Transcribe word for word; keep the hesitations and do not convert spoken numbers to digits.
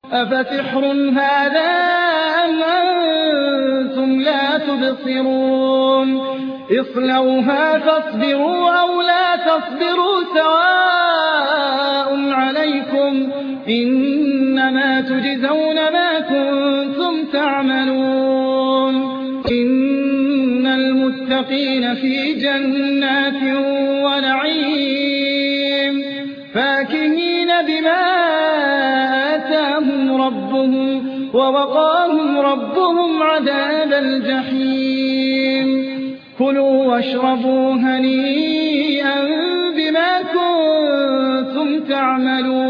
أَفَسِحْرٌ هَٰذَا أَمْ أَنتُمْ لَا تُبْصِرُونَ اصْلَوْهَا فاصْبِرُوا أَوْ لَا تَصْبِرُوا سَوَاءٌ عَلَيْكُمْ ۖ إِنَّمَا تُجْزَوْنَ مَا كُنتُمْ تَعْمَلُونَ إِنَّ الْمُتَّقِينَ فِي جَنَّاتٍ وَنَعِيمٍ فَاكِهِينَ بِمَا آتَاهُمْ رَبُّهُمْ وَوَقَاهُمْ رَبُّهُمْ عَذَابَ الْجَحِيمِ كُلُوا وَاشْرَبُوا هَنِيئًا بِمَا كُنتُمْ تَعْمَلُونَ